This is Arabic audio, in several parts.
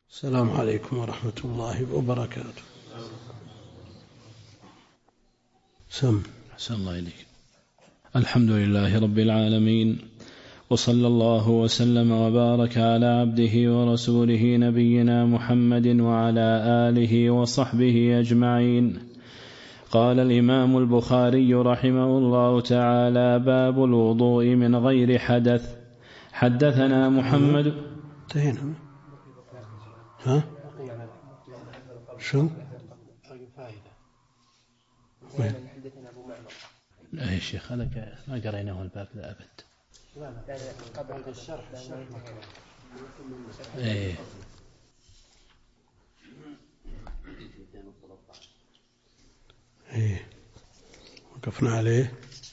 السلام عليكم ورحمة الله وبركاته. أحسن الله إليك. الحمد لله رب العالمين، وصلى الله وسلم وبارك على عبده ورسوله نبينا محمد وعلى آله وصحبه أجمعين. قال الإمام البخاري رحمه الله تعالى: باب الوضوء من غير حدث. حدثنا محمد. شو؟ لا يا شيخ، هذا ما قريناه الباب ذا أبد. قبل الشرح إيه. وقفنا عليه.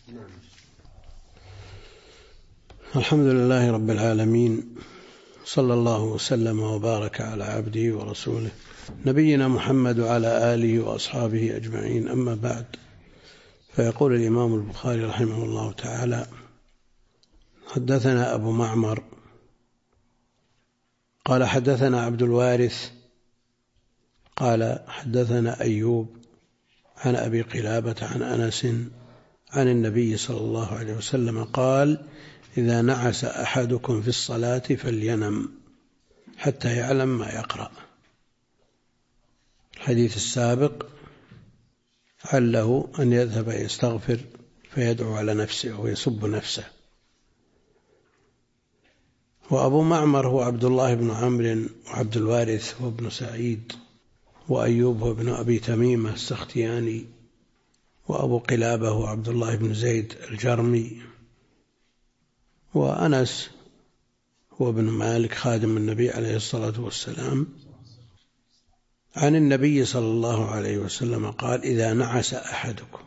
الحمد لله رب العالمين، صلى الله وسلم وبارك على عبده ورسوله نبينا محمد وعلى آله وأصحابه أجمعين. أما بعد، فيقول الإمام البخاري رحمه الله تعالى: حدثنا أبو معمر قال حدثنا عبد الوارث قال حدثنا أيوب عن أبي قلابة عن أنس عن النبي صلى الله عليه وسلم قال: إذا نعس أحدكم في الصلاة فلينم حتى يعلم ما يقرأ. الحديث السابق عله أن يذهب يستغفر فيدعو على نفسه ويسب نفسه. وأبو معمر هو عبد الله بن عمرو، وعبد الوارث هو ابن سعيد، وأيوب هو ابن أبي تميمة السختياني، وأبو قلابة هو عبد الله بن زيد الجرمي، وأنس هو ابن مالك خادم النبي عليه الصلاة والسلام عن النبي صلى الله عليه وسلم قال: إذا نعس أحدكم،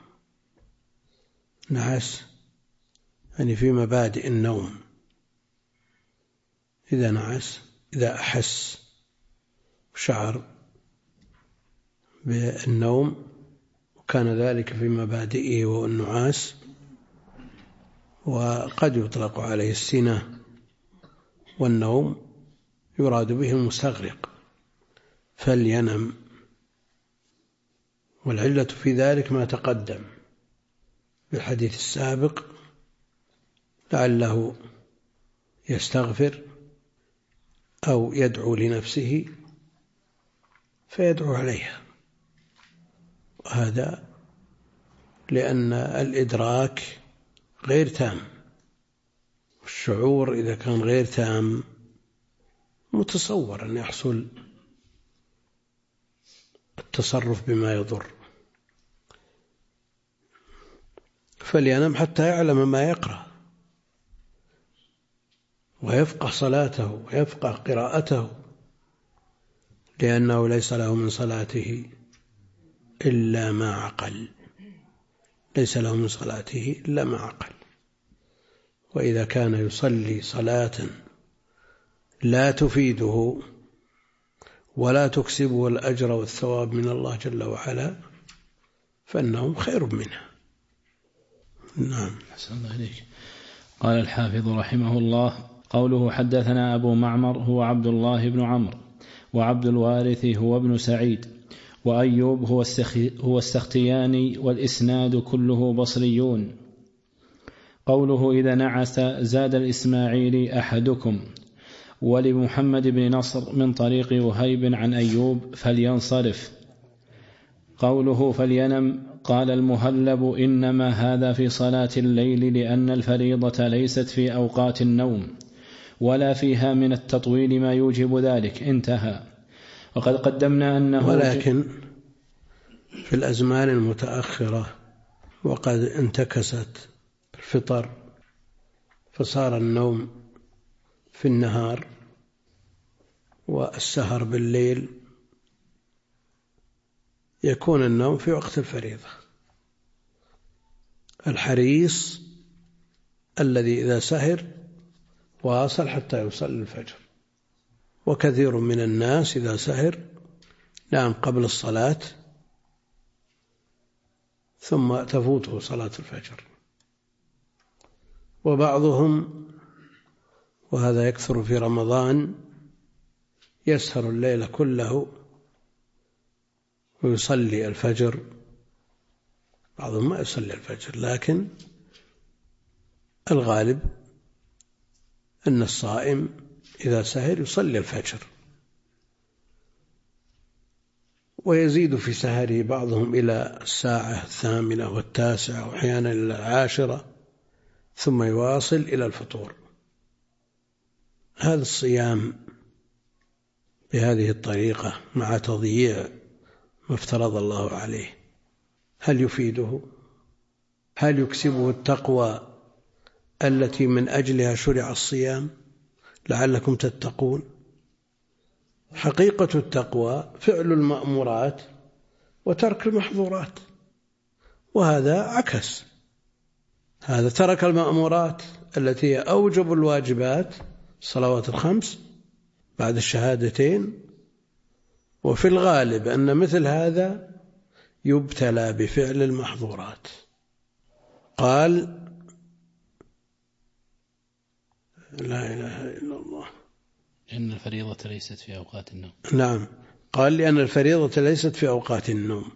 نعس يعني في مبادئ النوم، إذا نعس إذا أحس وشعر بالنوم وكان ذلك في مبادئه والنعاس، وقد يطلق عليه السنة، والنوم يراد به المستغرق، فلينم. والعلة في ذلك ما تقدم بالحديث السابق، لعله يستغفر أو يدعو لنفسه فيدعو عليها، وهذا لأن الإدراك غير تام، والشعور إذا كان غير تام متصور أن يحصل التصرف بما يضر. فلينم حتى يعلم ما يقرأ ويفقه صلاته ويفقه قراءته، لأنه ليس له من صلاته إلا ما عقل، ليس له من صلاته إلا ما عقل. وإذا كان يصلي صلاة لا تفيده ولا تكسبه الأجر والثواب من الله جل وعلا، فإنه خير منها. نعم. أحسن الله إليك. قال الحافظ رحمه الله: قوله حدثنا أبو معمر هو عبد الله بن عمرو، وعبد الوارث هو ابن سعيد، وأيوب هو السختياني، والإسناد كله بصريون. قوله إذا نعس زاد الإسماعيلي أحدكم، ولمحمد بن نصر من طريق وهيب عن أيوب فلينصرف. قوله فلينم قال المهلب: إنما هذا في صلاة الليل، لأن الفريضة ليست في أوقات النوم ولا فيها من التطويل ما يوجب ذلك. انتهى. وقد قدمنا أنه ولكن في الأزمان المتأخرة وقد انتكست الفطر فصار النوم في النهار والسهر بالليل، يكون النوم في وقت الفريضة. الحريص الذي إذا سهر واصل حتى يصلي الفجر، وكثير من الناس إذا سهر نام قبل الصلاة ثم تفوته صلاة الفجر. وبعضهم، وهذا يكثر في رمضان، يسهر الليل كله ويصلي الفجر، بعضهم ما يصلي الفجر، لكن الغالب أن الصائم إذا سهر يصلي الفجر، ويزيد في سهره بعضهم إلى 8 و9 وأحيانا إلى 10 ثم يواصل إلى الفطور. هذا الصيام بهذه الطريقة مع تضييع ما افترض الله عليه هل يفيده؟ هل يكسبه التقوى التي من أجلها شرع الصيام لعلكم تتقون؟ حقيقة التقوى فعل المأمورات وترك المحظورات، وهذا عكس، هذا ترك المأمورات التي هي أوجب الواجبات الصلوات الخمس بعد الشهادتين، وفي الغالب أن مثل هذا يبتلى بفعل المحظورات. قال لا إله إلا الله لأن الفريضة ليست في أوقات النوم. نعم، قال لأن الفريضة ليست في أوقات النوم،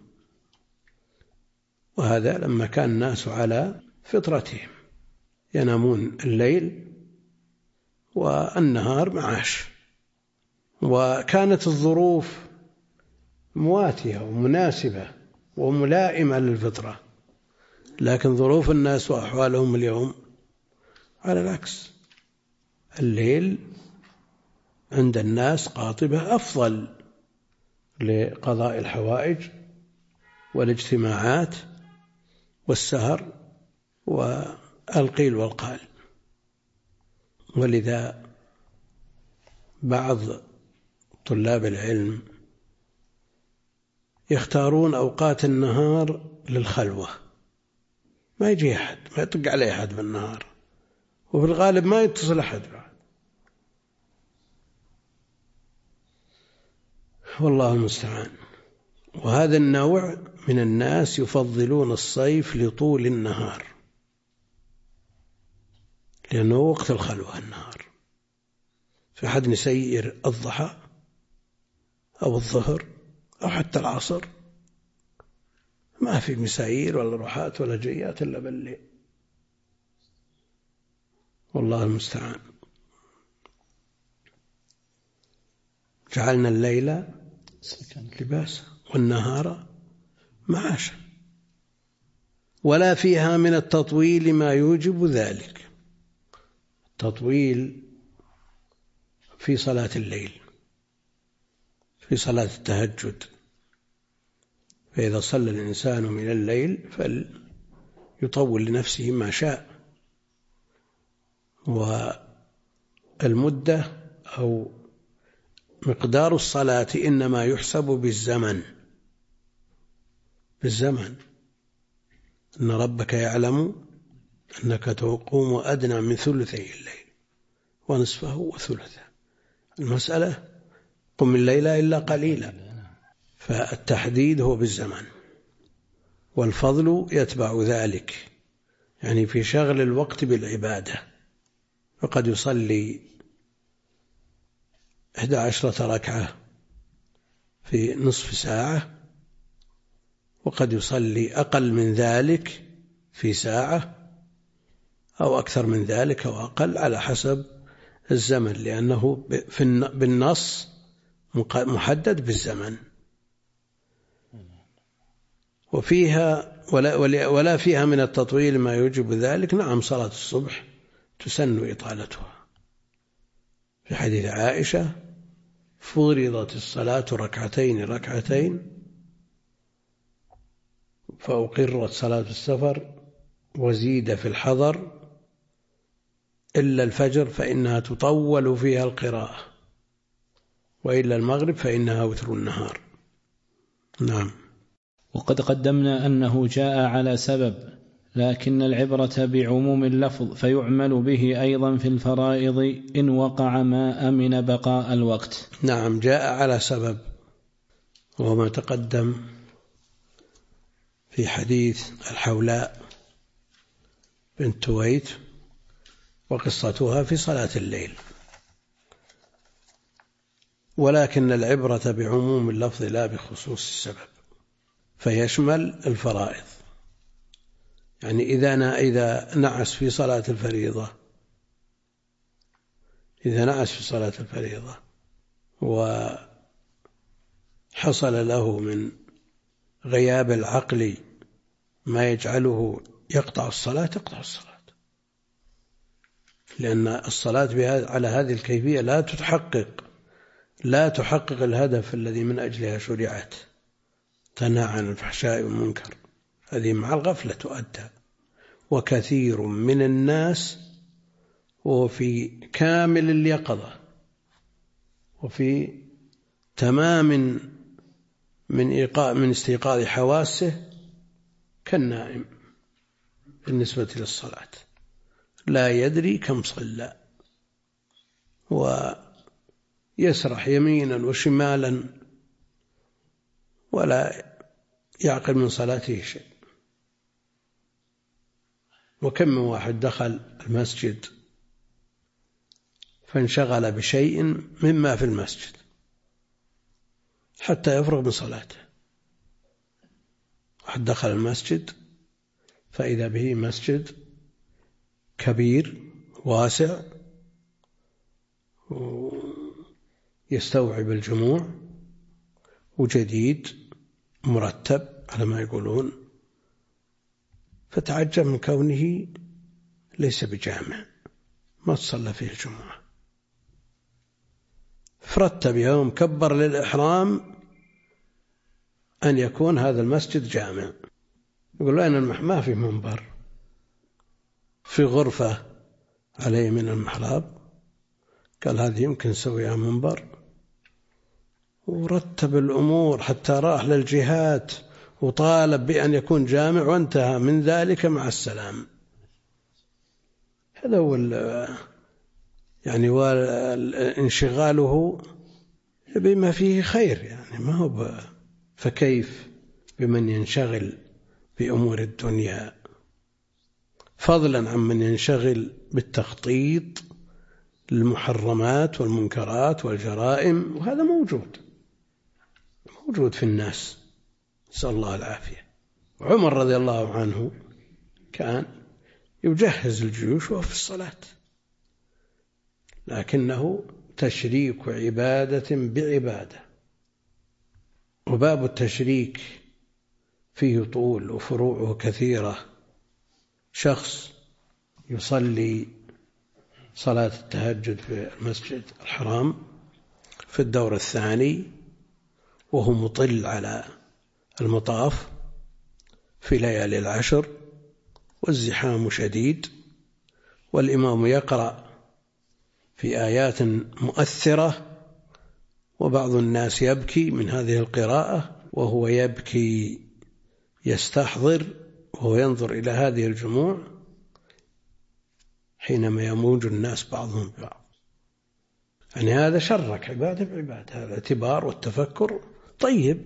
وهذا لما كان الناس على فطرتهم ينامون الليل والنهار معاش، وكانت الظروف مواتية ومناسبة وملائمة للفطرة، لكن ظروف الناس وأحوالهم اليوم على العكس، الليل عند الناس قاطبة أفضل لقضاء الحوائج والاجتماعات والسهر والقيل والقال. ولذا بعض طلاب العلم يختارون أوقات النهار للخلوة، ما يجي أحد، ما يطق عليه أحد بالنهار، وفي الغالب ما يتصل أحد بعد، والله المستعان. وهذا النوع من الناس يفضلون الصيف لطول النهار، لأنه وقت الخلوة النهار، فحد يسير الضحى أو الظهر أو حتى العصر، ما في مسايير ولا روحات ولا جيات إلا بالليل، والله المستعان. جعلنا الليل لباسا والنهار معاشا، ولا فيها من التطويل ما يوجب ذلك. التطويل في صلاة الليل، في صلاة التهجد، فإذا صلى الإنسان من الليل فليطول لنفسه ما شاء، والمدة أو مقدار الصلاة إنما يحسب بالزمن. إن ربك يعلم أنك تقوم أدنى من ثلثي الليل ونصفه وثلثه، المسألة قم الليل إلا قليلا، فالتحديد هو بالزمن، والفضل يتبع ذلك، يعني في شغل الوقت بالعبادة، فقد يصلي 11 ركعة في نصف ساعة، وقد يصلي أقل من ذلك في ساعة، أو أكثر من ذلك أو أقل على حسب الزمن، لأنه بالنص محدد بالزمن. وفيها ولا فيها من التطويل ما يوجب ذلك. نعم، صلاة الصبح تسن إطالتها، في حديث عائشة فرضت الصلاة ركعتين فأقرت صلاة السفر وزيد في الحضر إلا الفجر فإنها تطول فيها القراءة، وإلا المغرب فإنها وتر النهار. نعم. وقد قدمنا أنه جاء على سبب، لكن العبرة بعموم اللفظ، فيعمل به أيضا في الفرائض إن وقع ما أمن بقاء الوقت. نعم، جاء على سبب، وما تقدم في حديث الحولاء بنت تويت وقصتها في صلاة الليل. ولكن العبرة بعموم اللفظ لا بخصوص السبب، فيشمل الفرائض. يعني إذا نعس في صلاة الفريضة وحصل له من غياب العقل ما يجعله يقطع الصلاة، لأن الصلاة على هذه الكيفية لا تحقق الهدف الذي من أجلها شرعت، تنهى عن الفحشاء والمنكر، هذه مع الغفلة تؤدى. وكثير من الناس وفي كامل اليقظة وفي تمام من استيقاظ حواسه كالنائم بالنسبة للصلاة، لا يدري كم صلى، ويسرح يمينا وشمالا ولا يعقل من صلاته شيء. وكم من واحد دخل المسجد فانشغل بشيء مما في المسجد حتى يفرغ من صلاته. واحد دخل المسجد فإذا به مسجد كبير واسع يستوعب الجموع وجديد مرتب على ما يقولون، فتعجب من كونه ليس بجامع، ما تصلى فيه الجمعة. فرتب يوم كبر للإحرام أن يكون هذا المسجد جامع. يقول له أين ما في منبر، في غرفة عليه من المحراب. قال هذه يمكن نسويها منبر، ورتب الأمور حتى راح للجهات وطالب بأن يكون جامع، وانتهى من ذلك مع السلام. هذا هو يعني وانشغاله بما فيه خير، يعني ما هو. فكيف بمن ينشغل بأمور الدنيا، فضلا عن من ينشغل بالتخطيط للمحرمات والمنكرات والجرائم، وهذا موجود في الناس، نسأل الله العافية. عمر رضي الله عنه كان يجهز الجيوش وهو في الصلاة، لكنه تشريك عبادة بعبادة، وباب التشريك فيه طول وفروعه كثيرة. شخص يصلي صلاة التهجد في المسجد الحرام في الدور الثاني وهو مطل على المطاف في ليالي العشر والزحام شديد، والإمام يقرأ في آيات مؤثرة، وبعض الناس يبكي من هذه القراءة وهو يبكي يستحضر وهو ينظر إلى هذه الجموع حينما يموج الناس بعضهم ببعض. يعني هذا شرك عبادة بعبادة، هذا الاعتبار والتفكر طيب،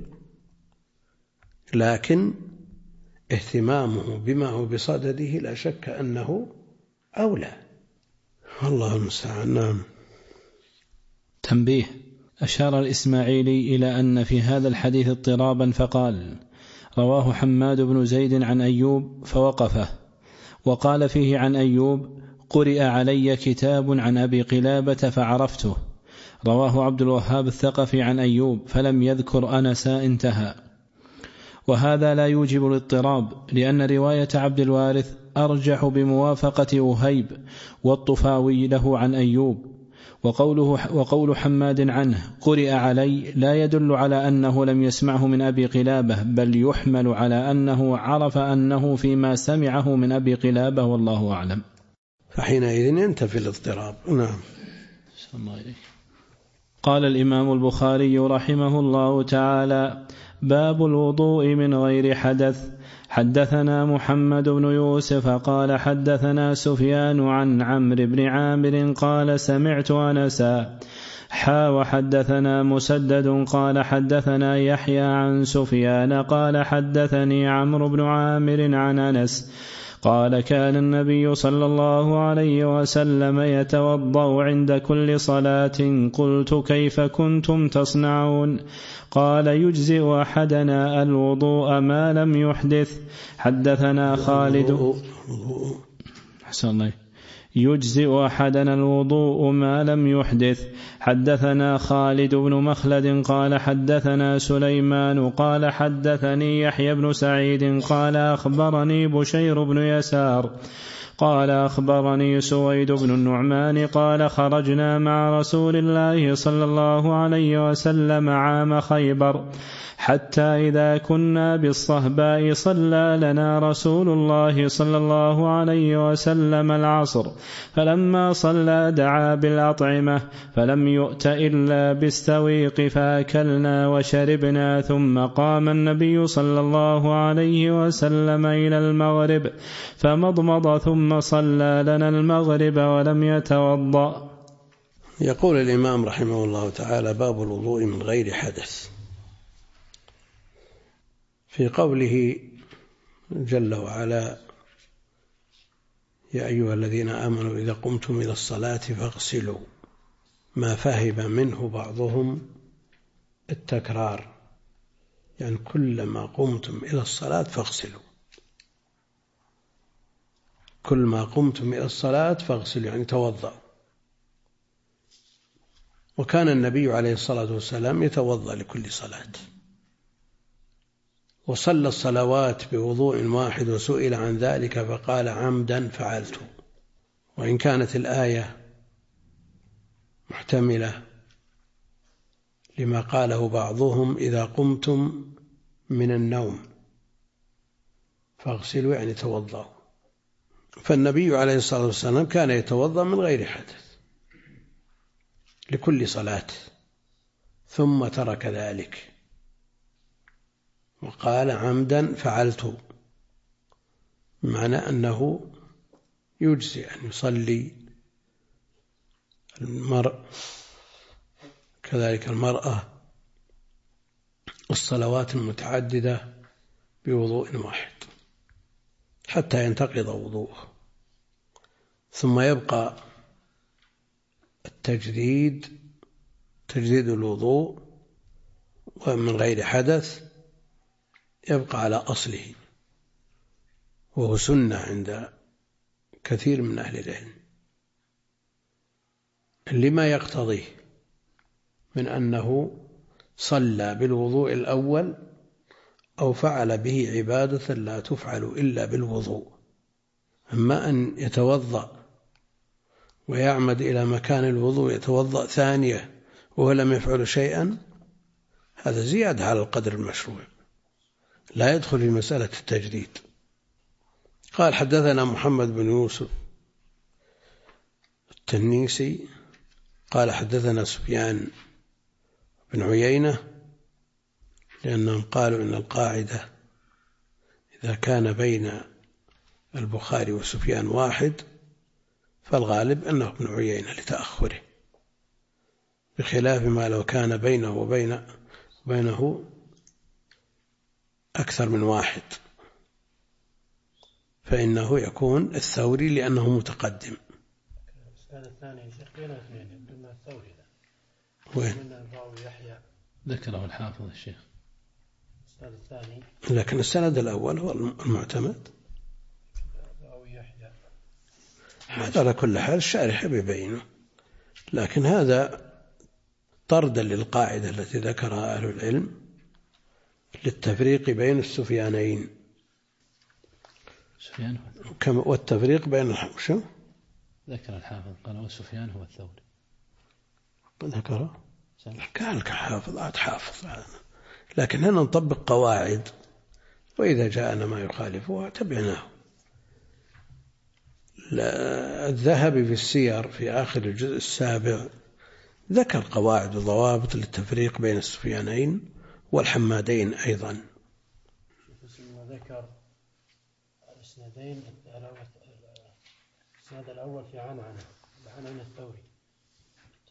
لكن اهتمامه بما هو بصدده لا شك أنه أولى. والله المستعان. نعم. تنبيه: أشار الإسماعيلي إلى أن في هذا الحديث اضطرابا فقال: رواه حماد بن زيد عن أيوب فوقفه، وقال فيه عن أيوب: قرئ علي كتاب عن أبي قلابة فعرفته. رواه عبد الوهاب الثقفي عن أيوب فلم يذكر أنسا، انتهى. وهذا لا يوجب الاضطراب، لأن رواية عبد الوارث أرجح بموافقة وهيب والطفاوي له عن أيوب. وقول حماد عنه قرئ علي لا يدل على أنه لم يسمعه من أبي قلابة، بل يحمل على أنه عرف أنه فيما سمعه من أبي قلابة، والله أعلم. فحينئذ ينتفي الاضطراب. نعم. قال الإمام البخاري رحمه الله تعالى: باب الوضوء من غير حدث. حدثنا محمد بن يوسف قال حدثنا سفيان عن عمرو بن عامر قال سمعت أنسا وحدثنا مسدد قال حدثنا يحيى عن سفيان قال حدثني عمرو بن عامر عن أنس قال كان النبي صلى الله عليه وسلم يتوضأ عند كل صلاة. قلت كيف كنتم تصنعون؟ قال يجزئ أحدنا الوضوء ما لم يحدث. حدثنا خالد أحسن الله يجزئ أحدنا الوضوء ما لم يحدث. حدثنا خالد بن مخلد قال حدثنا سليمان قال حدثني يحيى بن سعيد قال أخبرني بشير بن يسار قال أخبرني سويد بن النعمان قال خرجنا مع رسول الله صلى الله عليه وسلم عام خيبر حتى إذا كنا بالصهباء صلى لنا رسول الله صلى الله عليه وسلم العصر، فلما صلى دعا بالأطعمة فلم يؤت إلا بالسويق فأكلنا وشربنا، ثم قام النبي صلى الله عليه وسلم إلى المغرب فمضمض ثم صلى لنا المغرب ولم يتوضأ. يقول الإمام رحمه الله تعالى: باب الوضوء من غير حدث. في قوله جل وعلا: يا أيها الذين آمنوا إذا قمتم إلى الصلاة فاغسلوا، ما فهم منه بعضهم التكرار، يعني كلما قمتم إلى الصلاة فاغسلوا، كل ما قمتم إلى الصلاة فاغسلوا يعني توضأوا. وكان النبي عليه الصلاة والسلام يتوضأ لكل صلاة، وصلى الصلوات بوضوء واحد وسئل عن ذلك فقال: عمدا فعلت. وإن كانت الآية محتملة لما قاله بعضهم: إذا قمتم من النوم فاغسلوا يعني توضأوا، فالنبي عليه الصلاة والسلام كان يتوضأ من غير حدث لكل صلاة، ثم ترك ذلك وقال: عمدا فعلت، معنى أنه يجزي أن يصلي المرء كذلك المرأة الصلوات المتعددة بوضوء واحد حتى ينتقض وضوءه، ثم يبقى تجديد الوضوء ومن غير حدث يبقى على أصله، وهو سنة عند كثير من أهل العلم لما يقتضيه من أنه صلى بالوضوء الأول أو فعل به عبادة لا تفعل إلا بالوضوء. أما أن يتوضأ ويعمد إلى مكان الوضوء يتوضأ ثانية وهو لم يفعل شيئا، هذا زيادة على القدر المشروع، لا يدخل في مسألة التجديد. قال: حدثنا محمد بن يوسف التنيسي قال حدثنا سفيان بن عيينة، لأنهم قالوا إن القاعدة إذا كان بين البخاري وسفيان واحد فالغالب أنه ابن عيينة لتأخره، بخلاف ما لو كان بينه وبينه أكثر من واحد فإنه يكون الثوري لأنه متقدم. السنة الثانية يا شيخ بين اثنين إما الثوري وين؟ الراوي يحيى ذكره الحافظ الشيخ السند الثاني، لكن السند الأول هو المعتمد. الراوي يحيى هذا على كل حال الشارح بيبينه، لكن هذا طردا للقاعدة التي ذكرها أهل العلم للتفريق بين السفيانين والتفريق بين شو؟ ذكر الحافظ قال والسفيان هو الثوري، ذكره قال كحافظ حافظ، لكن هنا نطبق قواعد، وإذا جاءنا ما يخالفها تبعناه. الذهبي في السير في آخر الجزء السابع ذكر قواعد وضوابط للتفريق بين السفيانين والحمادين أيضا. ذكر الاسنادين، الاسناد الأول في عنعنة الثوري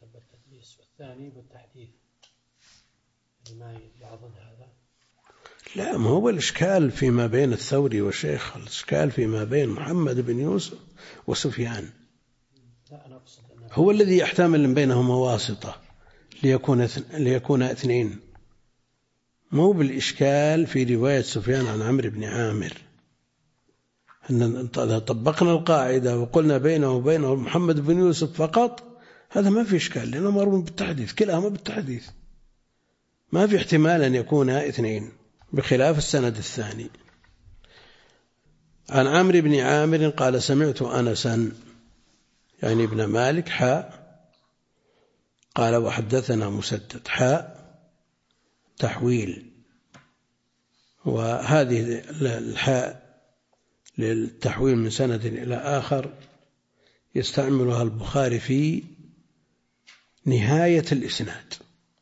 بالتدليس، والثاني بالتحديث، لما يعضد هذا. لا، ما هو الإشكال فيما بين الثوري والشيخ، الإشكال فيما بين محمد بن يوسف وسفيان. هو الذي يحتمل بينهما واسطة ليكون اثنين. مو بالإشكال في رواية سفيان عن عمرو بن عامر. إذا طبقنا القاعدة وقلنا بينه وبينه محمد بن يوسف فقط، هذا ما في إشكال، لأنه مروي بالتحديث، كلاهما بالتحديث، ما في احتمال أن يكون اثنين، بخلاف السند الثاني. عن عمرو بن عامر قال سمعت أنسا يعني ابن مالك قال وحدثنا مسدد تحويل، وهذه الحاء للتحويل من سند إلى آخر يستعملها البخاري في نهاية الإسناد،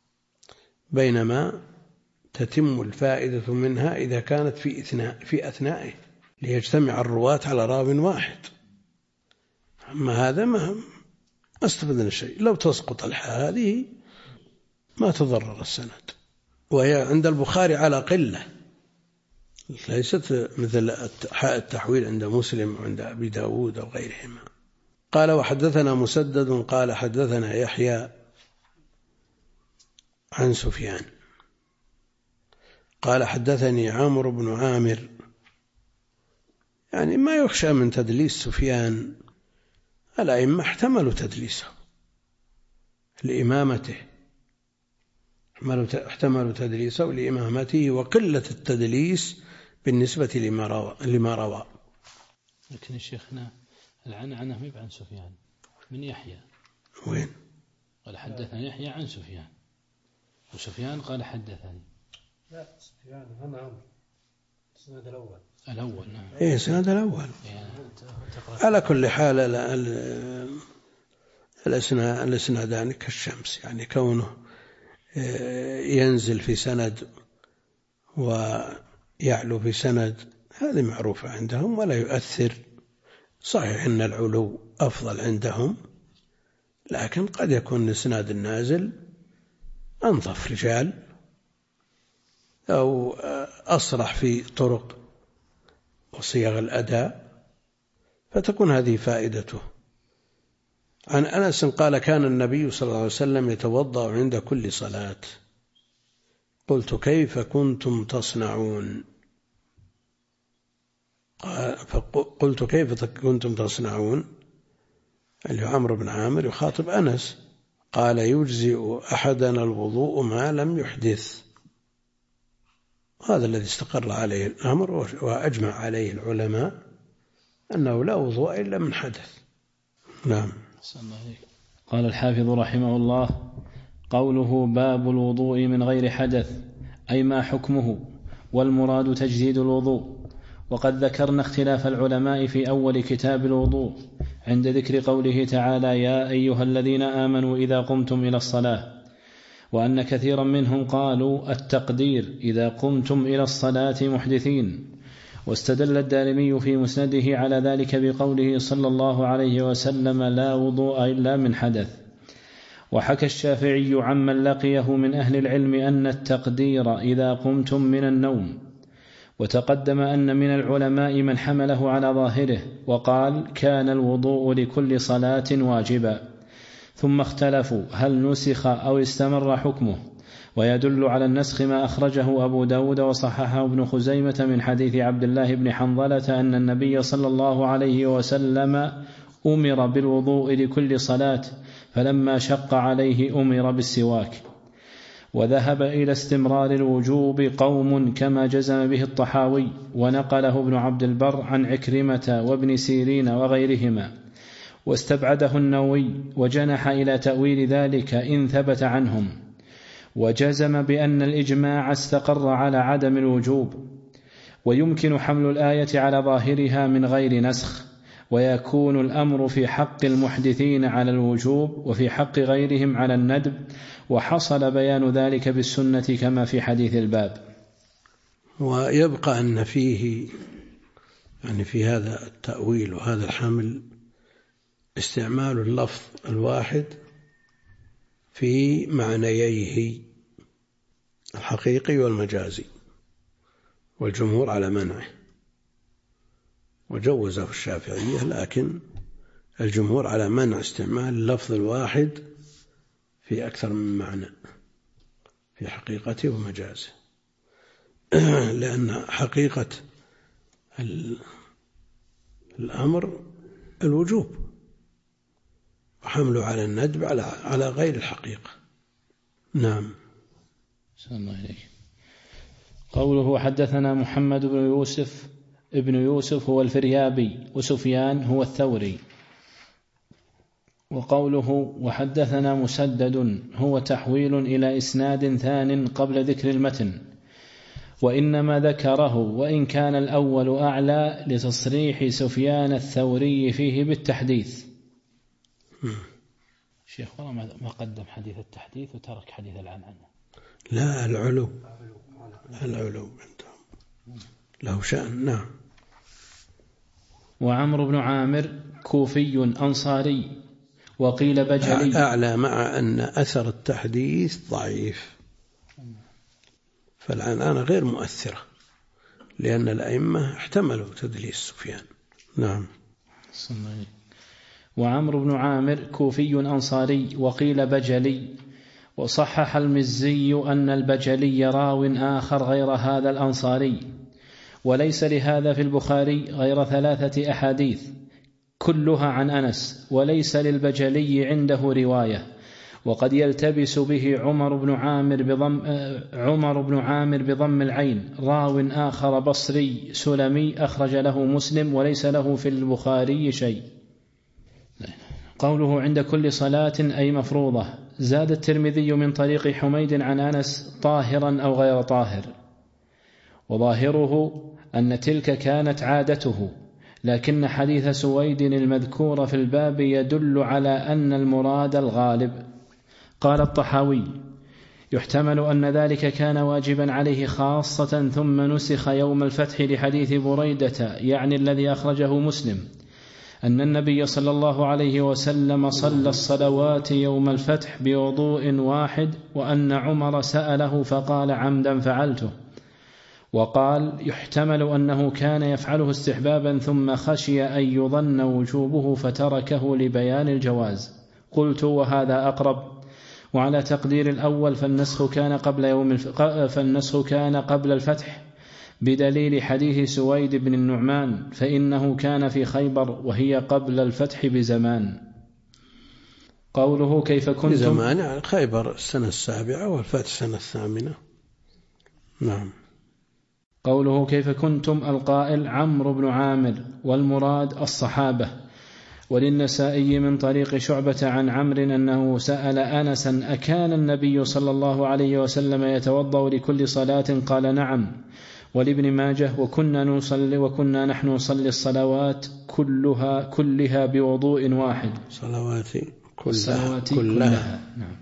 بينما تتم الفائدة منها إذا كانت في أثنائه ليجتمع الرواة على راو واحد. أما هذا ما استفدنا شيء، لو تسقط الحاء هذه ما تضرر السند، وهي عند البخاري على قلة، ليست مثل حاء التحويل عند مسلم وعند أبي داود أو غيرهما. قال وحدثنا مسدد قال حدثنا يحيى عن سفيان قال حدثني عمرو بن عامر. يعني ما يخشى من تدليس سفيان، الأئمة احتملوا تدليسه لإمامته، احتملوا تدليسه لإمامته وقلة التدليس بالنسبة لما روى. لكن شيخنا العنعنة ما عن سفيان من يحيى. وين؟ قال حدثني يحيى عن سفيان، وسفيان قال حدثني. لا، سفيان هم السند الأول نعم. إيه السند الأول. على كل حال الإسنادان كالشمس، يعني كونه ينزل في سند ويعلو في سند هذه معروفة عندهم ولا يؤثر. صحيح أن العلو أفضل عندهم، لكن قد يكون الإسناد النازل أنظف رجال أو أصرح في طرق وصيغ الأداء، فتكون هذه فائدته. عن أنس قال كان النبي صلى الله عليه وسلم يتوضأ عند كل صلاة. قلت كيف كنتم تصنعون؟ فقلت كيف كنتم تصنعون؟ اللي عمرو بن عامر يخاطب أنس. قال يجزئ أحدنا الوضوء ما لم يحدث. هذا الذي استقر عليه الأمر وأجمع عليه العلماء أنه لا وضوء إلا من حدث. نعم. قال الحافظ رحمه الله قوله باب الوضوء من غير حدث أي ما حكمه، والمراد تجديد الوضوء. وقد ذكرنا اختلاف العلماء في أول كتاب الوضوء عند ذكر قوله تعالى يا أيها الذين آمنوا إذا قمتم إلى الصلاة، وأن كثيرا منهم قالوا التقدير إذا قمتم إلى الصلاة محدثين. واستدل الدارمي في مسنده على ذلك بقوله صلى الله عليه وسلم لا وضوء إلا من حدث. وحكى الشافعي عمن لقيه من أهل العلم أن التقدير إذا قمتم من النوم. وتقدم أن من العلماء من حمله على ظاهره وقال كان الوضوء لكل صلاة واجبا، ثم اختلفوا هل نسخ أو استمر حكمه. ويدل على النسخ ما أخرجه أبو داود وصححه ابن خزيمة من حديث عبد الله بن حنظلة أن النبي صلى الله عليه وسلم أمر بالوضوء لكل صلاة، فلما شق عليه أمر بالسواك. وذهب إلى استمرار الوجوب قوم كما جزم به الطحاوي، ونقله ابن عبد البر عن عكرمة وابن سيرين وغيرهما. واستبعده النووي وجنح إلى تأويل ذلك إن ثبت عنهم، وجزم بأن الإجماع استقر على عدم الوجوب. ويمكن حمل الآية على ظاهرها من غير نسخ، ويكون الأمر في حق المحدثين على الوجوب وفي حق غيرهم على الندب، وحصل بيان ذلك بالسنة كما في حديث الباب. ويبقى أن فيه يعني في هذا التأويل وهذا الحمل استعمال اللفظ الواحد في معنييه الحقيقي والمجازي. والجمهور على منعه، وجوزه الشافعية، لكن الجمهور على منع استعمال اللفظ الواحد في أكثر من معنى في حقيقته ومجازه، لأن حقيقة الأمر الوجوب، وحمله على الندب على غير الحقيقة. نعم. صلى الله عليه. قوله حدثنا محمد ابن يوسف هو الفريابي، وسفيان هو الثوري. وقوله وحدثنا مسدد هو تحويل إلى إسناد ثان قبل ذكر المتن، وإنما ذكره وإن كان الأول أعلى لتصريح سفيان الثوري فيه بالتحديث. شيخ والله ما قدم حديث التحديث وترك حديث العنعنة. لا، العلو عندهم له شأن. نعم. وعمرو بن عامر كوفي أنصاري، وقيل بجلي. أعلى، مع أن أثر التحديث ضعيف، فالعنعنة غير مؤثرة، لأن الأئمة احتملوا تدليس سفيان. نعم. وعمرو بن عامر كوفي أنصاري، وقيل بجلي. وصحح المزي أن البجلي راو آخر غير هذا الأنصاري، وليس لهذا في البخاري غير 3 أحاديث كلها عن أنس، وليس للبجلي عنده رواية. وقد يلتبس به عمر بن عامر بضم العين، راو آخر بصري سلمي أخرج له مسلم، وليس له في البخاري شيء. قوله عند كل صلاة أي مفروضة. زاد الترمذي من طريق حميد عن أنس طاهرا أو غير طاهر، وظاهره أن تلك كانت عادته، لكن حديث سويد المذكور في الباب يدل على أن المراد الغالب. قال الطحاوي يحتمل أن ذلك كان واجبا عليه خاصة، ثم نسخ يوم الفتح لحديث بريدة، يعني الذي أخرجه مسلم، أن النبي صلى الله عليه وسلم صلى الصلوات يوم الفتح بوضوء واحد، وأن عمر سأله فقال عمدا فعلته. وقال يحتمل أنه كان يفعله استحبابا ثم خشي أن يظن وجوبه فتركه لبيان الجواز. قلت وهذا أقرب، وعلى تقدير الأول فالنسخ كان قبل الفتح، بدليل حديث سويد بن النعمان، فإنه كان في خيبر وهي قبل الفتح بزمان. قوله كيف كنتم بزمان خيبر السنة 7 والفتح السنة 8. نعم. قوله كيف كنتم، القائل عمرو بن عامر، والمراد الصحابة. وللنسائي من طريق شعبة عن عمرو أنه سأل أنسا أكان النبي صلى الله عليه وسلم يتوضأ لكل صلاة؟ قال نعم. ولابن ماجه وكنا نحن نصلي الصلوات كلها بوضوء واحد. صلوات كلها. نعم.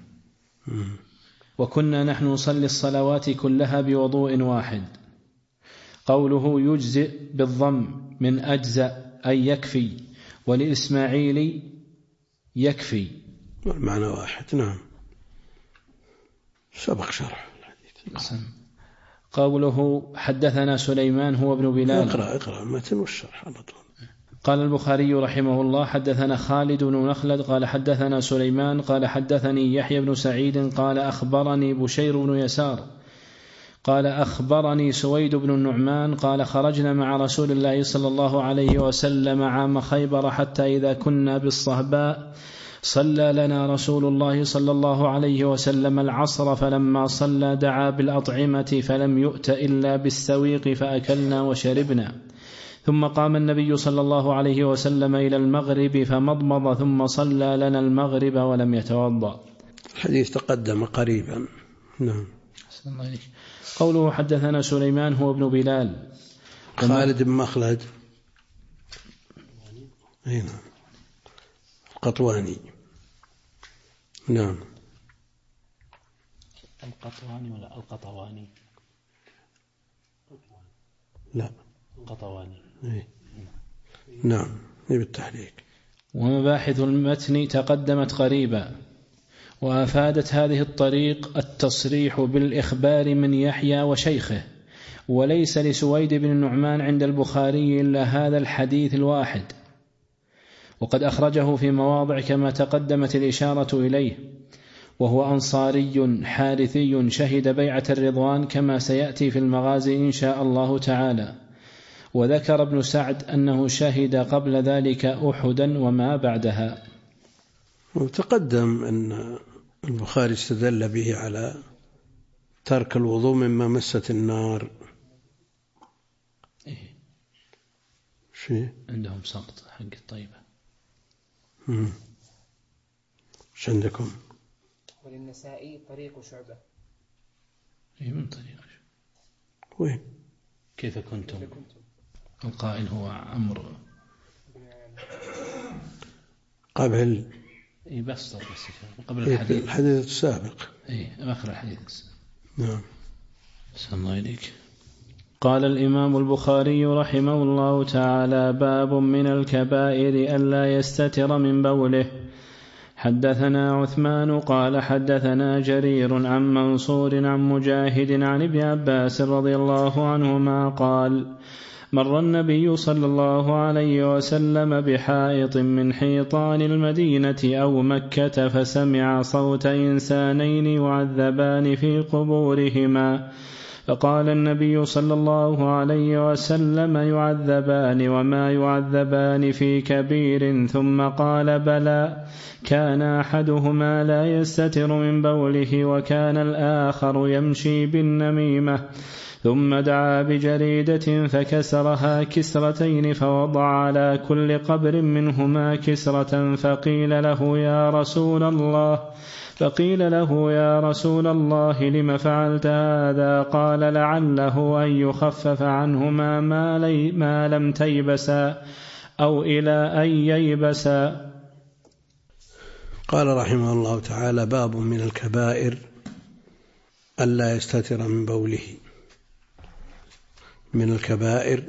وكنا نحن نصلي الصلوات كلها بوضوء واحد. قوله يجزئ بالضم من أجزأ أي يكفي، ولإسماعيل يكفي، والمعنى واحد. نعم. سبق شرح الحديث. قوله حدثنا سليمان هو ابن بلال. اقرأ المتن والشرح على طول. قال البخاري رحمه الله حدثنا خالد بن نخلد قال حدثنا سليمان قال حدثني يحيى بن سعيد قال أخبرني بشير بن يسار قال أخبرني سويد بن النعمان قال خرجنا مع رسول الله صلى الله عليه وسلم عام خيبر، حتى إذا كنا بالصهباء صلى لنا رسول الله صلى الله عليه وسلم العصر، فلما صلى دعا بالأطعمة فلم يؤت إلا بالسويق فأكلنا وشربنا، ثم قام النبي صلى الله عليه وسلم إلى المغرب فمضمض ثم صلى لنا المغرب ولم يتوضأ. الحديث تقدم قريبا. نعم. قوله حدثنا سليمان هو ابن بلال. خالد بن مخلد هنا القطواني. نعم. القطواني ولا القطواني؟ لا، القطواني. نعم، بالتحريك. ومباحث المتن تقدمت قريبا، وأفادت هذه الطريق التصريح بالإخبار من يحيى وشيخه، وليس لسويد بن النعمان عند البخاري إلا هذا الحديث الواحد، وقد أخرجه في مواضع كما تقدمت الإشارة إليه، وهو أنصاري حارثي شهد بيعة الرضوان كما سيأتي في المغازي إن شاء الله تعالى. وذكر ابن سعد أنه شهد قبل ذلك أحدا وما بعدها. وتقدم أن البخاري استدل به على ترك الوضوء مما مست النار. إيه؟ شيء عندهم سقط حق الطيبة. ايش عندكم؟ وللنسائي طريق شعبة. إيه من طريق وين؟ كيف كنتم؟ القائل هو عمرو قبل بس قبل الحديث السابق. آخر الحديث. نعم. صلى الله عليك. قال الإمام البخاري رحمه الله تعالى: باب من الكبائر ألا يستتر من بوله. حدثنا عثمان قال حدثنا جرير عن منصور عن مجاهد عن ابن عباس رضي الله عنهما قال: مر النبي صلى الله عليه وسلم بحائط من حيطان المدينة أو مكة فسمع صوت إنسانين يعذبان في قبورهما، فقال النبي صلى الله عليه وسلم: يعذبان وما يعذبان في كبير؟ ثم قال: بلى، كان أحدهما لا يستتر من بوله وكان الآخر يمشي بالنميمة. ثم دعا بجريدة فكسرها كسرتين فوضع على كل قبر منهما كسرة، فقيل له: يا رسول الله لم فعلت هذا؟ قال: لعله أن يخفف عنهما ما لم تيبسا أو إلى أن ييبسا. قال رحمه الله تعالى: باب من الكبائر ألا يستتر من بوله. من الكبائر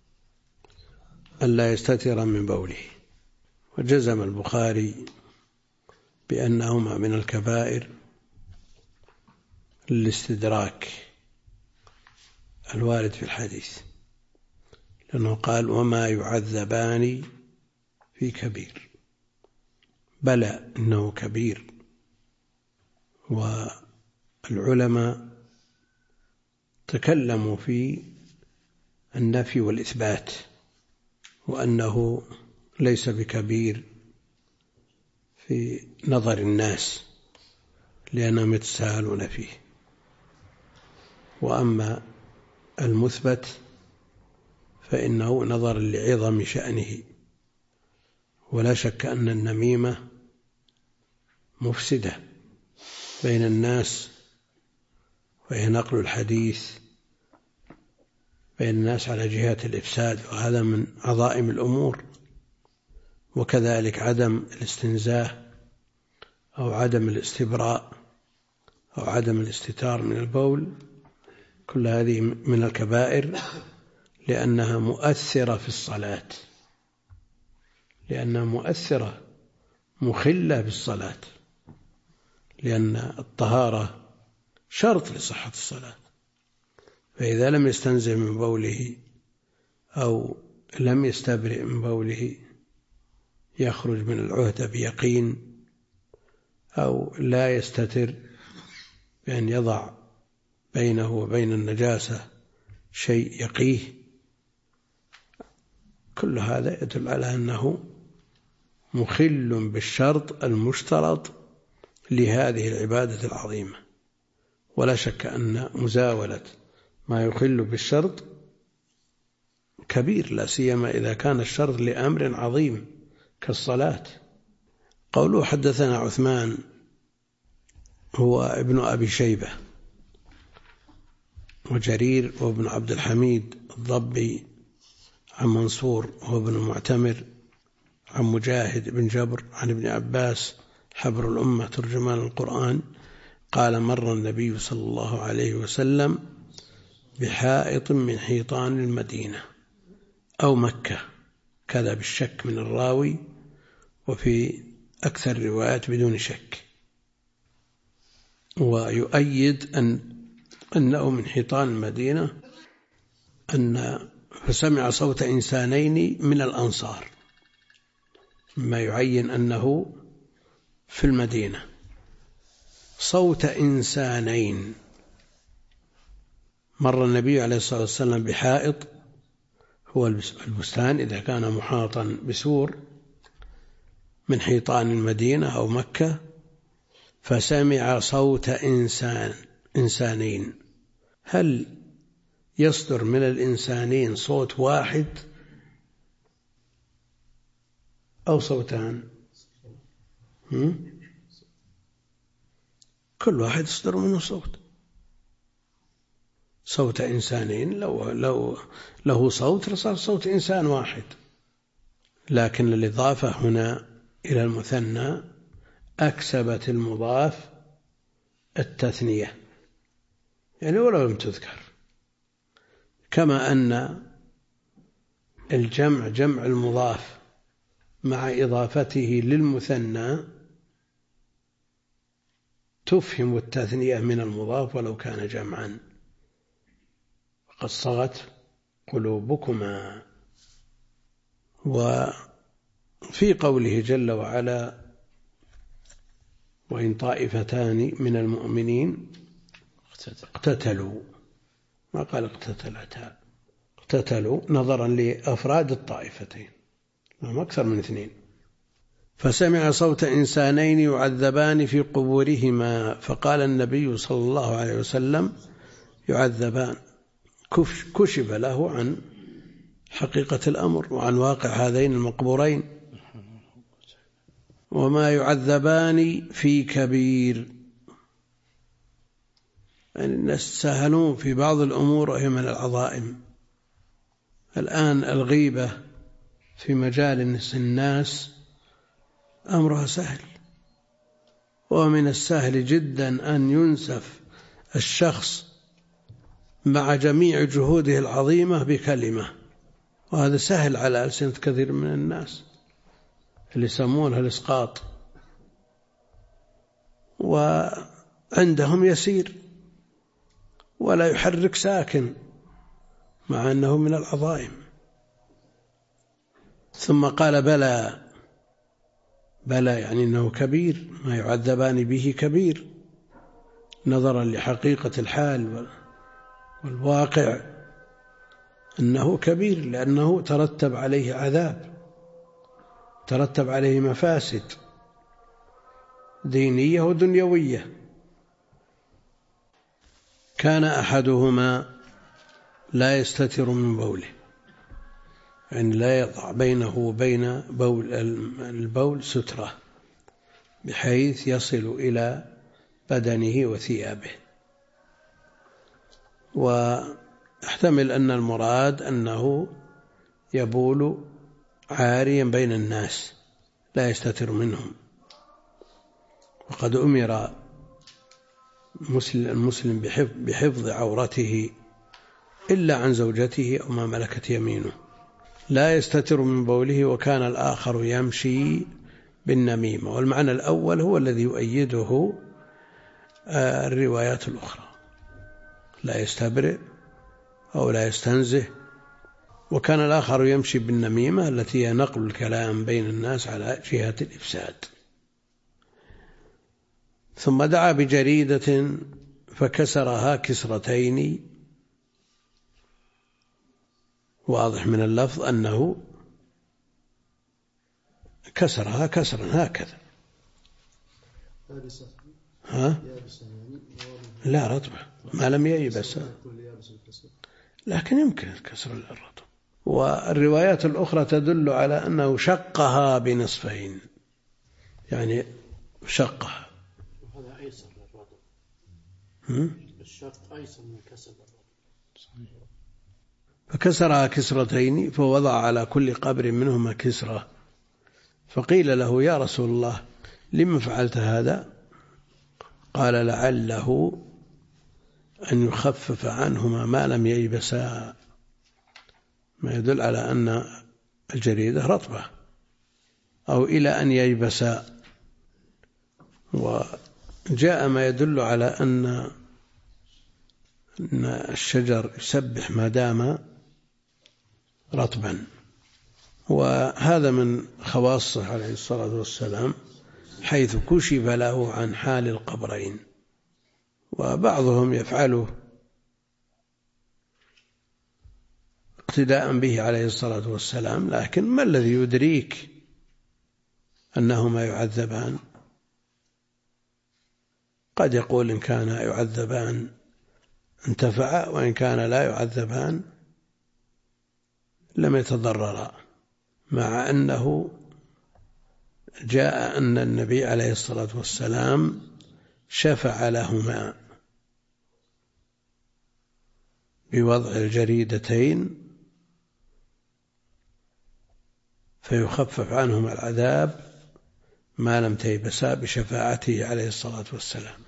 ألا يستتر من بوله. وجزم البخاري بأنهما من الكبائر للاستدراك الوارد في الحديث، لأنه قال: وما يعذبان في كبير. بلى، إنه كبير. والعلماء تكلموا في النفي والإثبات، وأنه ليس بكبير في نظر الناس لأنهم يتساهلون فيه. وأما المثبت فإنه نظر لعظم شأنه. ولا شك أن النميمة مفسدة بين الناس، وهي نقل الحديث بين الناس على جهات الإفساد، وهذا من عظائم الأمور. وكذلك عدم الاستنزاه أو عدم الاستبراء أو عدم الاستتار من البول، كل هذه من الكبائر، لأنها مؤثرة في الصلاة، لأنها مؤثرة مخلة بالصلاة، لأن الطهارة شرط لصحة الصلاة. فإذا لم يستنزه من بوله أو لم يستبرئ من بوله يخرج من العهدة بيقين، أو لا يستتر بأن يضع بينه وبين النجاسة شيء يقيه. كل هذا يدل على أنه مخل بالشرط المشترط لهذه العبادة العظيمة. ولا شك أن مزاولة ما يخل بالشرط كبير، لا سيما إذا كان الشرط لأمر عظيم كالصلاة. قوله حدثنا عثمان هو ابن أبي شيبة، وجرير وابن عبد الحميد الضبي، عن منصور هو ابن المعتمر، عن مجاهد بن جبر، عن ابن عباس حبر الأمة ترجمان القرآن قال: مر النبي صلى الله عليه وسلم بحائط من حيطان المدينة أو مكة، كذا بالشك من الراوي، وفي أكثر الروايات بدون شك. ويؤيد أنه من حيطان المدينة فسمع صوت إنسانين من الأنصار، مما يعين أنه في المدينة. صوت إنسانين. مر النبي عليه الصلاة والسلام بحائط، هو البستان إذا كان محاطا بسور من حيطان المدينة أو مكة، فسمع صوت إنسانين. هل يصدر من الإنسانين صوت واحد أو صوتان؟ كل واحد يصدر منه صوت إنسانين. لو له صوت لصار صوت إنسان واحد، لكن الإضافة هنا إلى المثنى أكسبت المضاف التثنية، يعني ولو لم تذكر، كما أن الجمع جمع المضاف مع إضافته للمثنى تفهم التثنية من المضاف ولو كان جمعا. قد صغت قلوبكما. وفي قوله جل وعلا وإن طائفتان من المؤمنين اقتتلوا، ما قال اقتتلتا، اقتتلوا نظرا لأفراد الطائفتين، هم أكثر من اثنين. فسمع صوت إنسانين يعذبان في قبورهما، فقال النبي صلى الله عليه وسلم يعذبان، كشف له عن حقيقة الأمر وعن واقع هذين المقبورين. وما يعذبان في كبير، يعني الناس سهلون في بعض الأمور وهي من العظائم. الآن الغيبة في مجالس الناس أمرها سهل، ومن السهل جدا أن ينسف الشخص مع جميع جهوده العظيمة بكلمة، وهذا سهل على ألسنة كثير من الناس اللي يسمونها الإسقاط، وعندهم يسير ولا يحرك ساكن مع أنه من العظائم. ثم قال بلى يعني أنه كبير، ما يعذبان به كبير نظرا لحقيقة الحال والواقع، أنه كبير لأنه ترتب عليه عذاب، ترتب عليه مفاسد دينية ودنيوية. كان أحدهما لا يستتر من بوله، يعني لا يضع بينه وبين البول سترة بحيث يصل إلى بدنه وثيابه. واحتمل أن المراد أنه يبول عاريا بين الناس لا يستتر منهم، وقد أمر المسلم بحفظ عورته إلا عن زوجته أو ما ملكت يمينه. لا يستتر من بوله. وكان الآخر يمشي بالنميمة. والمعنى الأول هو الذي يؤيده الروايات الأخرى، لا يستبرئ أو لا يستنزه. وكان الآخر يمشي بالنميمة التي هي نقل الكلام بين الناس على جهة الإفساد. ثم دعا بجريدة فكسرها كسرتين. واضح من اللفظ أنه كسرها كسرا هكذا. لا رطبة، ما لم ييبس، لكن يمكن كسر الرطب. والروايات الأخرى تدل على أنه شقها بنصفين، يعني شقها. هذا أيسر للرطب. الشق أيسر من كسر الرطب. فكسرها كسرتين، فوضع على كل قبر منهما كسرة. فقيل له يا رسول الله لما فعلت هذا؟ قال لعله أن يخفف عنهما ما لم ييبسا، ما يدل على أن الجريدة رطبة، أو إلى أن ييبسا. وجاء ما يدل على أن الشجر يسبح ما دام رطبا. وهذا من خواصه عليه الصلاة والسلام، حيث كشف له عن حال القبرين، وبعضهم يفعله اقتداء به عليه الصلاة والسلام، لكن ما الذي يدريك أنهما يعذبان؟ قد يقول إن كان يعذبان انتفع، وإن كان لا يعذبان لم يتضررا، مع أنه جاء أن النبي عليه الصلاة والسلام شفع لهما بوضع الجريدتين فيخفف عنهما العذاب ما لم تيبسا بشفاعته عليه الصلاة والسلام،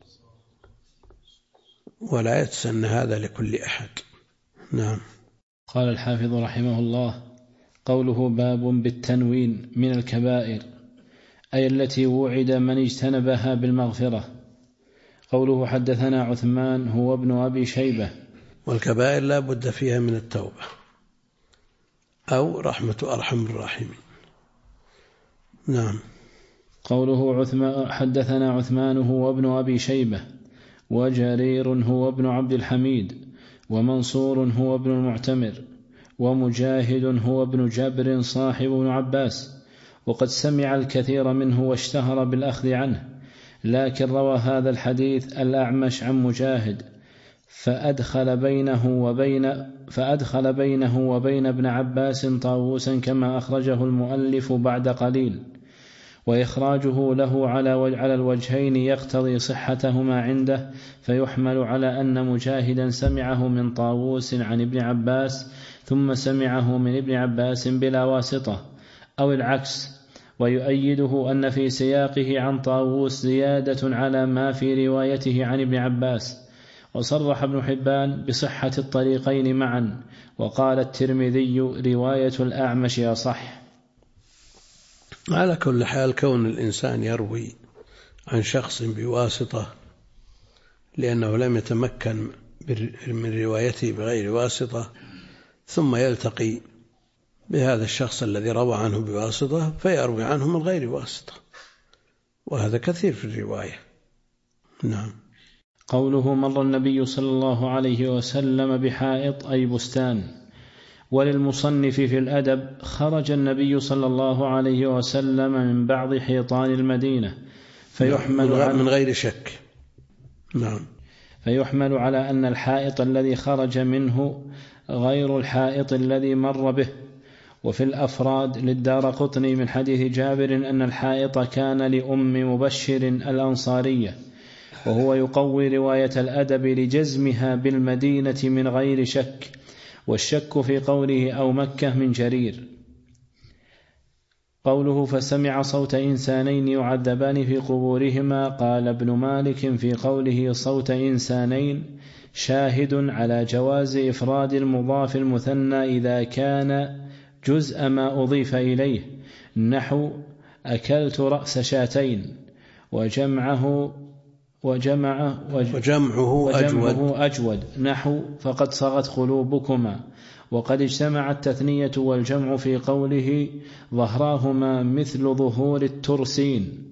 ولا يتسن هذا لكل أحد. نعم. قال الحافظ رحمه الله: قوله باب بالتنوين من الكبائر، أي التي وعد من اجتنبها بالمغفرة. قوله حدثنا عثمان هو ابن أبي شيبة. والكبائر لا بد فيها من التوبة أو رحمة أرحم الراحمين. نعم. قوله حدثنا عثمان هو ابن أبي شيبة، وجرير هو ابن عبد الحميد، ومنصور هو ابن المعتمر، ومجاهد هو ابن جبر صاحب ابن عباس، وقد سمع الكثير منه واشتهر بالأخذ عنه، لكن روى هذا الحديث الأعمش عن مجاهد، فأدخل بينه وبين ابن عباس طاووسا كما أخرجه المؤلف بعد قليل، وإخراجه له على الوجهين يقتضي صحتهما عنده، فيحمل على أن مجاهدا سمعه من طاووس عن ابن عباس ثم سمعه من ابن عباس بلا واسطة، أو العكس. ويؤيده أن في سياقه عن طاووس زيادة على ما في روايته عن ابن عباس. وصرح ابن حبان بصحة الطريقين معا، وقال الترمذي رواية الأعمش أصح. على كل حال، كون الإنسان يروي عن شخص بواسطة لأنه لم يتمكن من روايته بغير واسطة، ثم يلتقي بهذا الشخص الذي روى عنه بواسطة فيروي عنه من غير واسطة، وهذا كثير في الرواية. نعم. قوله مر النبي صلى الله عليه وسلم بحائط أي بستان. وللمصنف في الأدب: خرج النبي صلى الله عليه وسلم من بعض حيطان المدينة، فيحمل من غير شك. نعم. فيحمل على أن الحائط الذي خرج منه غير الحائط الذي مر به. وفي الأفراد للدارقطني من حديث جابر أن الحائط كان لأم مبشر الأنصارية، وهو يقوي رواية الأدب لجزمها بالمدينة من غير شك، والشك في قوله أو مكة من جرير. قوله فسمع صوت إنسانين يعذبان في قبورهما، قال ابن مالك في قوله صوت إنسانين شاهد على جواز إفراد المضاف المثنى إذا كان جزء ما أضيف إليه، نحو أكلت رأس شاتين، وجمعه أجود، نحو فقد صغت قلوبكما. وقد اجتمعت التثنية والجمع في قوله ظهراهما مثل ظهور الترسين.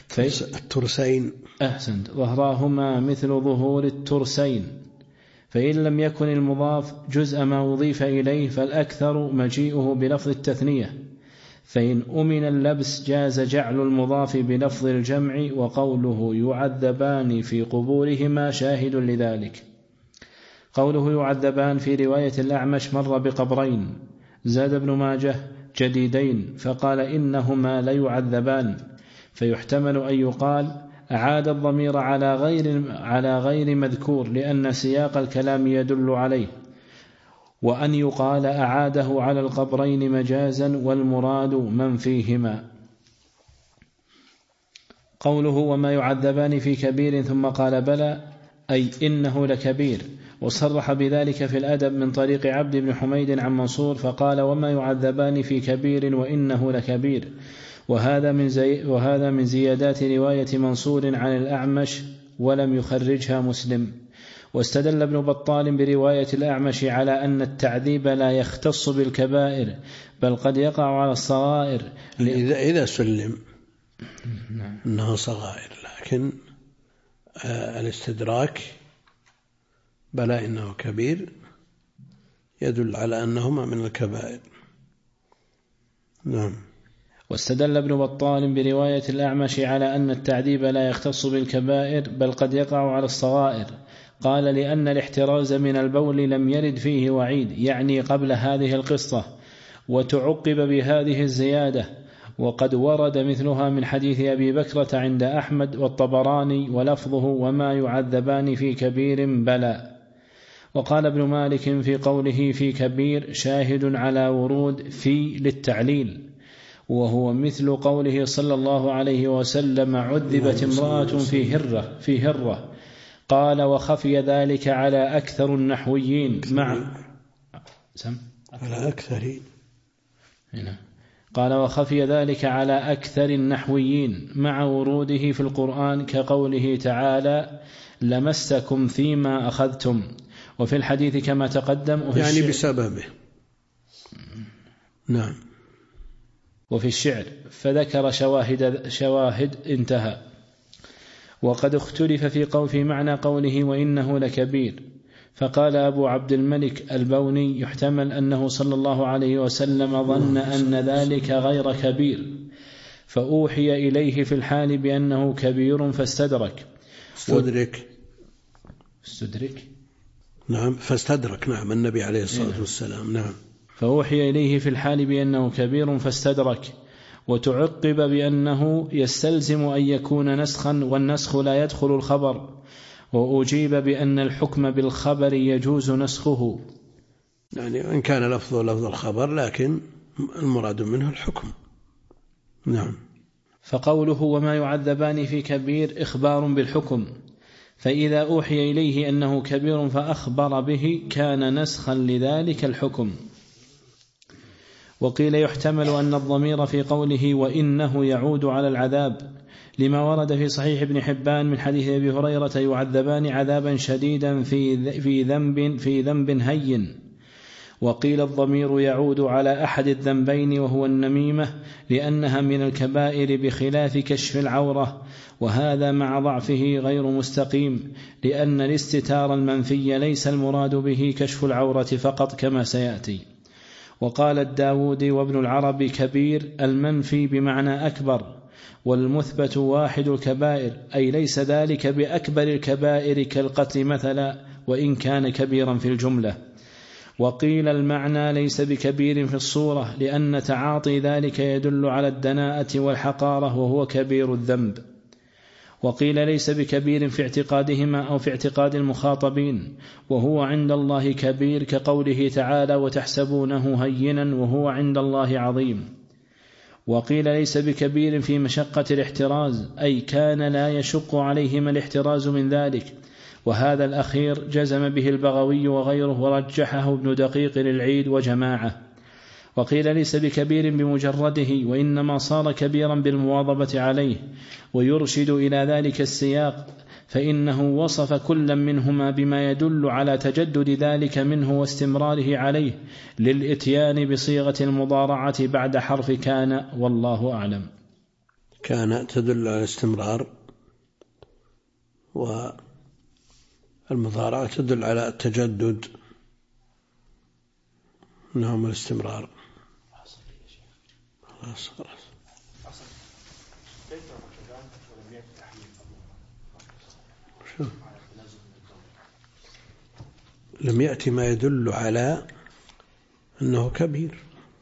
أحسنت، ظهراهما مثل ظهور الترسين. فإن لم يكن المضاف جزء ما أضيف إليه فالأكثر مجيئه بلفظ التثنية، فإن أمن اللبس جاز جعل المضاف بلفظ الجمع، وقوله يعذبان في قبورهما شاهد لذلك. قوله يعذبان في رواية الأعمش مر بقبرين، زاد ابن ماجه جديدين فقال إنهما ليعذبان، فيحتمل أن يقال أعاد الضمير على غير مذكور لأن سياق الكلام يدل عليه، وأن يقال أعاده على القبرين مجازا والمراد من فيهما. قوله وما يعذبان في كبير ثم قال بلى أي إنه لكبير، وصرح بذلك في الأدب من طريق عبد بن حميد عن منصور فقال وما يعذبان في كبير وإنه لكبير. وهذا من زيادات رواية منصور عن الأعمش ولم يخرجها مسلم. واستدل ابن بطال برواية الأعمش على أن التعذيب لا يختص بالكبائر بل قد يقع على الصغائر إذا سلم أنه صغائر، لكن الاستدراك بلى إنه كبير يدل على أنهما من الكبائر. نعم. واستدل ابن بطال برواية الأعمش على أن التعذيب لا يختص بالكبائر بل قد يقع على الصغائر. قال لأن الاحتراز من البول لم يرد فيه وعيد، يعني قبل هذه القصة، وتعقب بهذه الزيادة، وقد ورد مثلها من حديث أبي بكرة عند أحمد والطبراني ولفظه وما يعذبان في كبير بلى. وقال ابن مالك في قوله في كبير شاهد على ورود في للتعليل، وهو مثل قوله صلى الله عليه وسلم عذبت امرأة في هرة. قال وخفي ذلك على أكثر النحويين قال وخفي ذلك على أكثر النحويين مع وروده في القرآن كقوله تعالى لمسكم فيما أخذتم، وفي الحديث كما تقدم يعني بسببه. نعم. وفي الشعر فذكر شواهد انتهى. وقد اختلف في معنى قوله وإنه لكبير، فقال أبو عبد الملك البوني يحتمل أنه صلى الله عليه وسلم ظن أن ذلك غير كبير فأوحي إليه في الحال بأنه كبير فاستدرك. نعم فاستدرك. نعم النبي عليه الصلاة والسلام. نعم. فأوحي إليه في الحال بأنه كبير فاستدرك، وتعقب بأنه يستلزم أن يكون نسخا، والنسخ لا يدخل الخبر، وأجيب بأن الحكم بالخبر يجوز نسخه. يعني إن كان لفظه لفظ الخبر لكن المراد منه الحكم. نعم. فقوله وما يعذبان في كبير إخبار بالحكم، فإذا أوحي إليه أنه كبير فأخبر به كان نسخا لذلك الحكم. وقيل يحتمل أن الضمير في قوله وإنه يعود على العذاب، لما ورد في صحيح ابن حبان من حديث أبي هريرة يعذبان عذابا شديدا في ذنب هين. وقيل الضمير يعود على أحد الذنبين وهو النميمة، لأنها من الكبائر بخلاف كشف العورة، وهذا مع ضعفه غير مستقيم، لأن الاستتار المنفي ليس المراد به كشف العورة فقط كما سيأتي. وقال الداودي وابن العربي كبير المنفي بمعنى أكبر، والمثبت واحد الكبائر، أي ليس ذلك بأكبر الكبائر كالقتل مثلا وإن كان كبيرا في الجملة. وقيل المعنى ليس بكبير في الصورة، لأن تعاطي ذلك يدل على الدناءة والحقارة وهو كبير الذنب. وقيل ليس بكبير في اعتقادهما أو في اعتقاد المخاطبين، وهو عند الله كبير كقوله تعالى وتحسبونه هينا وهو عند الله عظيم. وقيل ليس بكبير في مشقة الاحتراز، أي كان لا يشق عليهما الاحتراز من ذلك، وهذا الأخير جزم به البغوي وغيره ورجحه ابن دقيق العيد وجماعة. وقيل ليس بكبير بمجرده، وإنما صار كبيرا بالمواظبة عليه، ويرشد إلى ذلك السياق، فإنه وصف كل منهما بما يدل على تجدد ذلك منه واستمراره عليه، للإتيان بصيغة المضارعة بعد حرف كان، والله أعلم. كان تدل على الاستمرار، والمضارعة تدل على التجدد. نعم الاستمرار. خلاص. لم يأتي ما يدل على أنه كبير.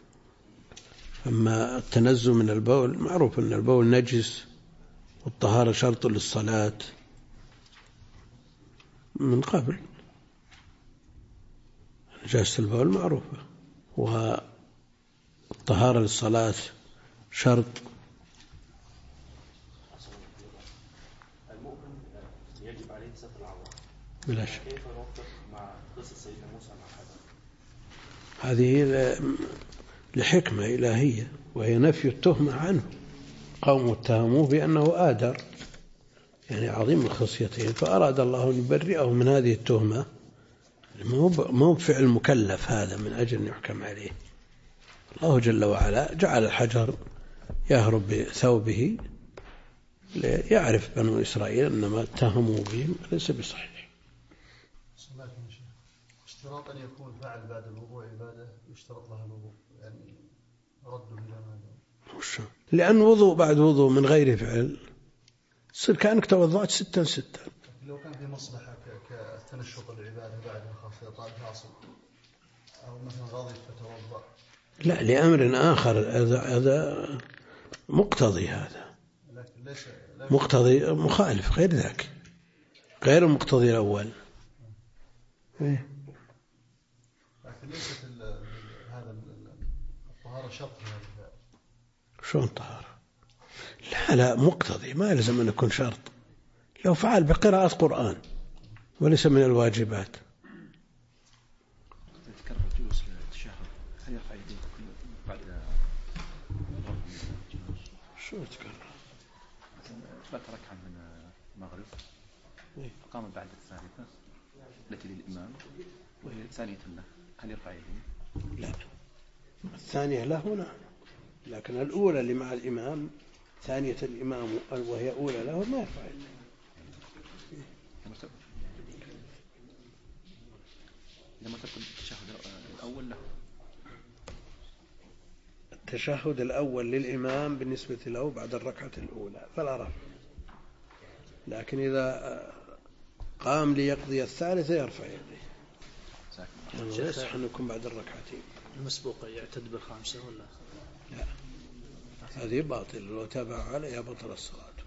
أما التنزه من البول معروف أن البول نجس، والطهارة شرط للصلاة من قبل، نجاسة البول معروفة، والطهارة للصلاة شرط. المؤمن يجب عليه ستر العورة بلا شك. كيف نوفق مع قصة سيدنا موسى مع هذا؟ هذه لحكمة إلهية، وهي نفي التهمة عنه. قوم اتهموه بأنه آدر، يعني عظيم من خصيته، فأراد الله أن يبرئه من هذه التهمة. مو بفعل مكلف هذا من أجل أن يحكم عليه. الله جل وعلا جعل الحجر يهرب بثوبه ليعرف بنو إسرائيل أن ما اتهموا به ليس بصحيح. اشتراط أن يكون فعل بعد الوضوء عبادة يشترط لها الوضوء، يعني رده إلى ماذا؟ لأن وضوء بعد وضوء من غير فعل صير كأنك توضأت 6 لو كان في مصلحة كتنشط العبادة بعد خاصة طال حاصل أو مثلا غضب فتوضأ. لا، لأمر آخر، هذا مقتضي، هذا مقتضي مخالف غير ذاك، غير المقتضي الأول. لكن ليست هذا الطهارة شرط في هذا الفعل. شلون طهارة؟ لا مقتضي، ما يلزم أن يكون شرط. لو فعل بقراءة قرآن وليس من الواجبات. تذكر الجلوس للتشهد، هل يرفع يديه بعد شو تذكر؟ ثلاث ركعة من المغرب فقام بعد الثالثة التي للإمام وهي ثانية له، هل يرفع يديه؟ لا، الثانية له نعم، لكن الأولى اللي مع الإمام، ثانية الإمام وهي أولى له ما يرفع يديه. لما تقول التشهد الأول له، التشهد الأول للإمام بالنسبة له بعد الركعة الأولى فلا رفع، لكن إذا قام ليقضي الثالثة يرفع يديه. لا يصح أن يكون بعد الركعتين. المسبوق يعتد بالخامسة ولا؟ لا، هذه باطل، لو تابع عليها بطل الصلاة.